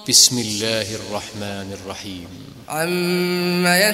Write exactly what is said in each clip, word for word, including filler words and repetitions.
بسم الله الرحمن الرحيم. عما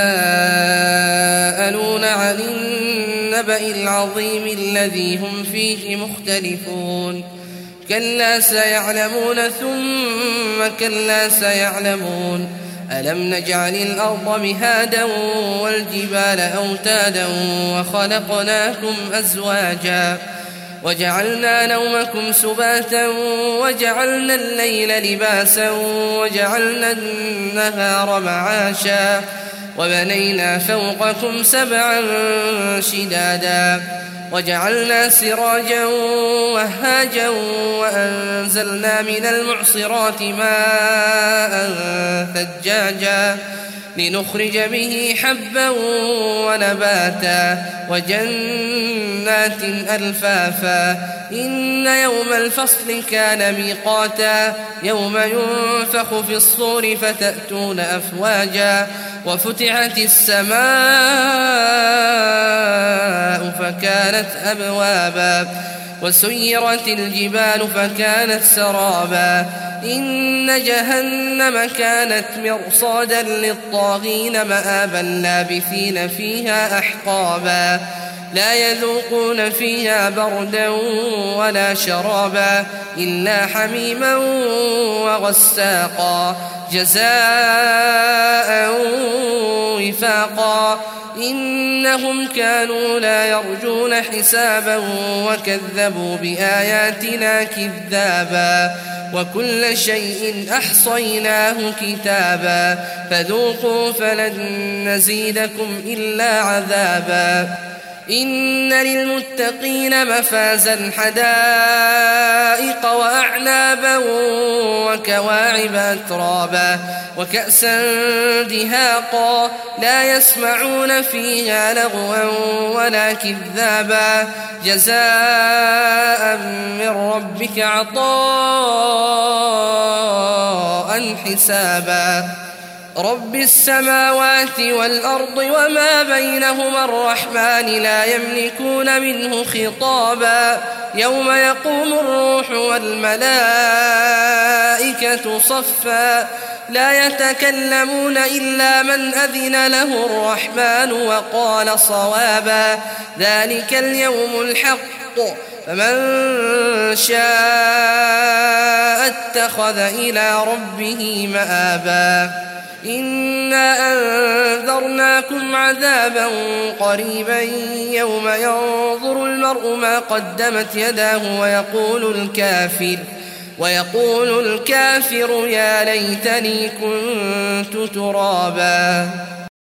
يتساءلون عن النبأ العظيم الذي هم فيه مختلفون كلا سيعلمون ثم كلا سيعلمون ألم نجعل الأرض مهادا والجبال أوتادا وخلقناكم أزواجا وجعلنا نومكم سباتا وجعلنا الليل لباسا وجعلنا النهار معاشا وبنينا فوقكم سبعا شدادا وجعلنا سراجا وهاجا وأنزلنا من المعصرات ماء ثجاجا لنخرج به حبا ونباتا وجنات ألفافا إن يوم الفصل كان ميقاتا يوم ينفخ في الصور فتأتون أفواجا وفتحت السماء فكانت أبوابا وسيرت الجبال فكانت سرابا إن جهنم كانت مرصادا للطاغين مآبا لابثين فيها أحقابا لا يذوقون فيها بردا ولا شرابا إلا حميما وغساقا جزاء وفاقا إنهم كانوا لا يرجون حسابا وكذبوا بآياتنا كذابا وكل شيء أحصيناه كتابا فذوقوا فلن نزيدكم إلا عذابا إن للمتقين مفازا حدائق وأعنابا وكواعب أترابا وكأسا دهاقا لا يسمعون فيها لغوا ولا كذابا جزاء من ربك عطاء حسابا رب السماوات والأرض وما بينهما الرحمن لا يملكون منه خطابا يوم يقوم الروح والملائكة صفا لا يتكلمون إلا من أذن له الرحمن وقال صوابا ذلك اليوم الحق فمن شاء اتخذ إلى ربه مآبا إنا أنذرناكم عذابا قريبا يوم ينظر المرء ما قدمت يداه ويقول الكافر ويقول الكافر يا ليتني كنت ترابا.